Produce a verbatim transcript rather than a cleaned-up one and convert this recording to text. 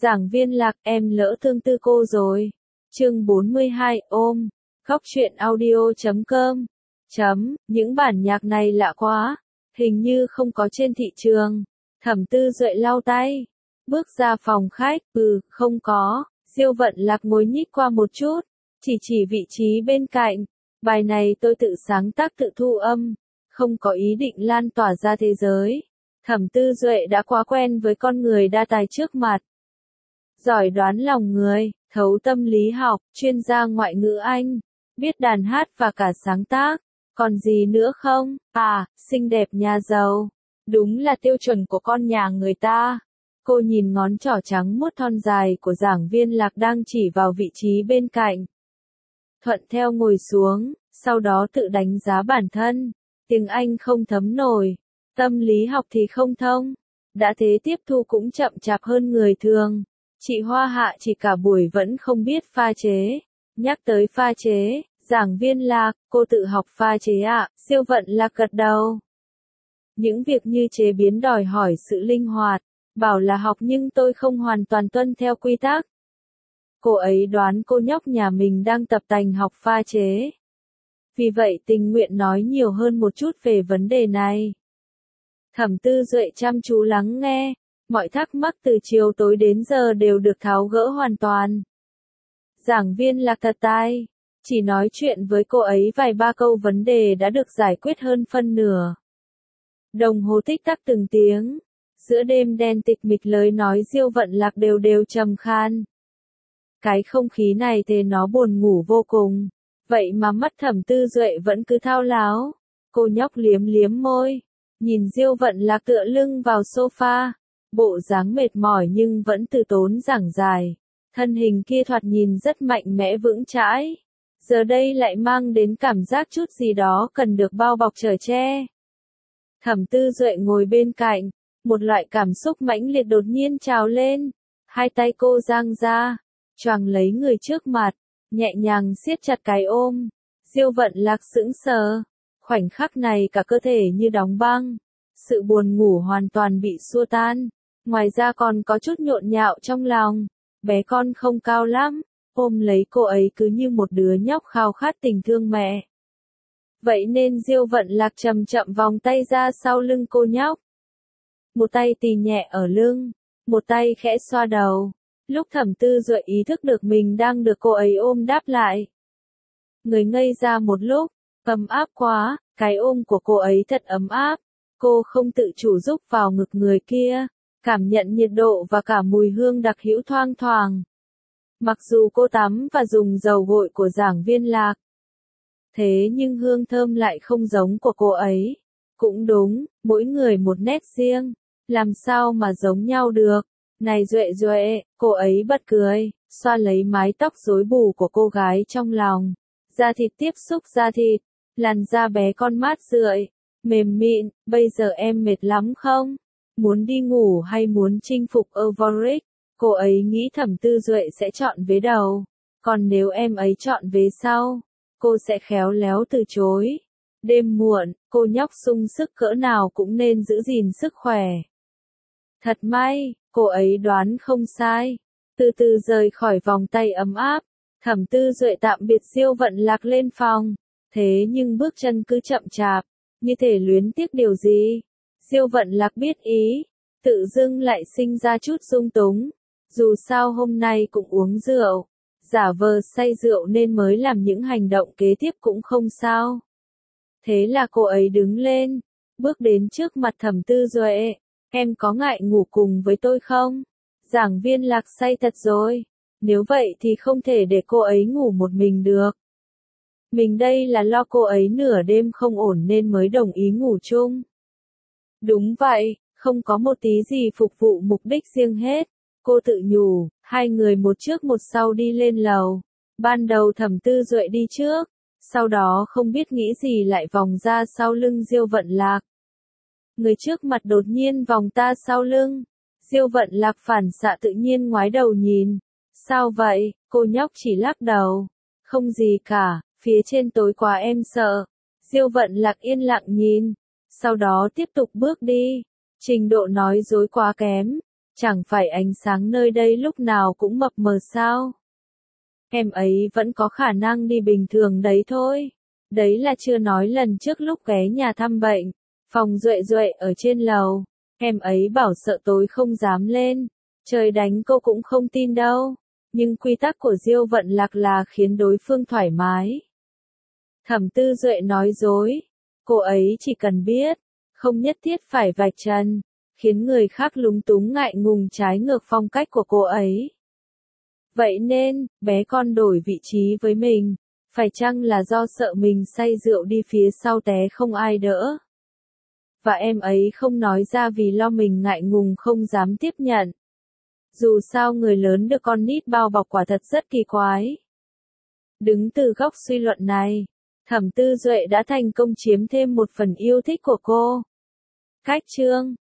Giảng Viên Lạc, em lỡ thương tư cô rồi. Chương bốn mươi hai, ôm. Góc truyện audio chấm com. Chấm, những bản nhạc này lạ quá. Hình như không có trên thị trường. Thẩm Tư Duệ lau tay. Bước ra phòng khách, ừ, không có. Diêu Vận Lạc ngồi nhích qua một chút. Chỉ chỉ vị trí bên cạnh. Bài này tôi tự sáng tác tự thu âm. Không có ý định lan tỏa ra thế giới. Thẩm Tư Duệ đã quá quen với con người đa tài trước mặt. Giỏi đoán lòng người, thấu tâm lý học, chuyên gia ngoại ngữ Anh, biết đàn hát và cả sáng tác. Còn gì nữa không? À, xinh đẹp nhà giàu. Đúng là tiêu chuẩn của con nhà người ta. Cô nhìn ngón trỏ trắng muốt thon dài của Giảng Viên Lạc đang chỉ vào vị trí bên cạnh. Thuận theo ngồi xuống, sau đó tự đánh giá bản thân. Tiếng Anh không thấm nổi, tâm lý học thì không thông. Đã thế tiếp thu cũng chậm chạp hơn người thường. Chị Hoa Hạ chỉ cả buổi vẫn không biết pha chế. Nhắc tới pha chế, Giảng Viên Lạc, cô tự học pha chế ạ, à? Diêu Vận Lạc gật đầu. Những việc như chế biến đòi hỏi sự linh hoạt. Bảo là học nhưng tôi không hoàn toàn tuân theo quy tắc. Cô ấy đoán cô nhóc nhà mình đang tập tành học pha chế. Vì vậy tình nguyện nói nhiều hơn một chút về vấn đề này. Thẩm Tư Duệ chăm chú lắng nghe. Mọi thắc mắc từ chiều tối đến giờ đều được tháo gỡ hoàn toàn. Giảng Viên Lạc thật tai. Chỉ nói chuyện với cô ấy vài ba câu vấn đề đã được giải quyết hơn phân nửa. Đồng hồ tích tắc từng tiếng. Giữa đêm đen tịch mịch lời nói Diêu Vận Lạc đều đều trầm khan. Cái không khí này thế nó buồn ngủ vô cùng. Vậy mà mắt Thẩm Tư Duệ vẫn cứ thao láo. Cô nhóc liếm liếm môi. Nhìn Diêu Vận Lạc tựa lưng vào sofa. Bộ dáng mệt mỏi nhưng vẫn từ tốn giảng dài. Thân hình kia thoạt nhìn rất mạnh mẽ vững chãi. Giờ đây lại mang đến cảm giác chút gì đó cần được bao bọc chở che. Thẩm Tư Duệ ngồi bên cạnh. Một loại cảm xúc mãnh liệt đột nhiên trào lên. Hai tay cô giang ra. Choàng lấy người trước mặt. Nhẹ nhàng siết chặt cái ôm. Diêu Vận Lạc sững sờ. Khoảnh khắc này cả cơ thể như đóng băng. Sự buồn ngủ hoàn toàn bị xua tan. Ngoài ra còn có chút nhộn nhạo trong lòng. Bé con không cao lắm. Ôm lấy cô ấy cứ như một đứa nhóc khao khát tình thương mẹ. Vậy nên Diêu Vận Lạc chậm chậm vòng tay ra sau lưng cô nhóc. Một tay tì nhẹ ở lưng. Một tay khẽ xoa đầu. Lúc Thẩm Tư Duệ ý thức được mình đang được cô ấy ôm đáp lại. Người ngây ra một lúc. Ấm áp quá. Cái ôm của cô ấy thật ấm áp. Cô không tự chủ rúc vào ngực người kia. Cảm nhận nhiệt độ và cả mùi hương đặc hữu thoang thoảng. Mặc dù cô tắm và dùng dầu gội của Giảng Viên Lạc. Thế nhưng hương thơm lại không giống của cô ấy. Cũng đúng, mỗi người một nét riêng. Làm sao mà giống nhau được. Này Duệ Duệ, cô ấy bật cười, xoa lấy mái tóc rối bù của cô gái trong lòng. Da thịt tiếp xúc da thịt. Làn da bé con mát rượi, mềm mịn, bây giờ em mệt lắm không? Muốn đi ngủ hay muốn chinh phục Evoric? Cô ấy nghĩ Thẩm Tư Duệ sẽ chọn vế đầu. Còn nếu em ấy chọn vế sau, cô sẽ khéo léo từ chối. Đêm muộn, cô nhóc sung sức cỡ nào cũng nên giữ gìn sức khỏe. Thật may, cô ấy đoán không sai. Từ từ rời khỏi vòng tay ấm áp. Thẩm Tư Duệ tạm biệt Diêu Vận Lạc lên phòng. Thế nhưng bước chân cứ chậm chạp. Như thể luyến tiếc điều gì. Diêu Vận Lạc biết ý. Tự dưng lại sinh ra chút lung túng. Dù sao hôm nay cũng uống rượu. Giả vờ say rượu nên mới làm những hành động kế tiếp cũng không sao. Thế là cô ấy đứng lên. Bước đến trước mặt Thẩm Tư Duệ. Em có ngại ngủ cùng với tôi không? Giảng Viên Lạc say thật rồi. Nếu vậy thì không thể để cô ấy ngủ một mình được. Mình đây là lo cô ấy nửa đêm không ổn nên mới đồng ý ngủ chung. Đúng vậy, không có một tí gì phục vụ mục đích riêng hết. Cô tự nhủ, hai người một trước một sau đi lên lầu. Ban đầu Thẩm Tư Duệ đi trước, sau đó không biết nghĩ gì lại vòng ra sau lưng Diêu Vận Lạc. Người trước mặt đột nhiên vòng ta sau lưng. Diêu Vận Lạc phản xạ tự nhiên ngoái đầu nhìn. Sao vậy? Cô nhóc chỉ lắc đầu. Không gì cả, phía trên tối quá em sợ. Diêu Vận Lạc yên lặng nhìn. Sau đó tiếp tục bước đi. Trình độ nói dối quá kém. Chẳng phải ánh sáng nơi đây lúc nào cũng mập mờ sao? Em ấy vẫn có khả năng đi bình thường đấy thôi. Đấy là chưa nói lần trước lúc ghé nhà thăm bệnh, phòng Duệ Duệ ở trên lầu, em ấy bảo sợ tối không dám lên, trời đánh cô cũng không tin đâu. Nhưng quy tắc của Diêu Vận Lạc là khiến đối phương thoải mái. Thẩm Tư Duệ nói dối, cô ấy chỉ cần biết, không nhất thiết phải vạch trần, khiến người khác lúng túng ngại ngùng trái ngược phong cách của cô ấy. Vậy nên, bé con đổi vị trí với mình, phải chăng là do sợ mình say rượu đi phía sau té không ai đỡ? Và em ấy không nói ra vì lo mình ngại ngùng không dám tiếp nhận. Dù sao người lớn được con nít bao bọc quả thật rất kỳ quái. Đứng từ góc suy luận này, Thẩm Tư Duệ đã thành công chiếm thêm một phần yêu thích của cô. Cách chương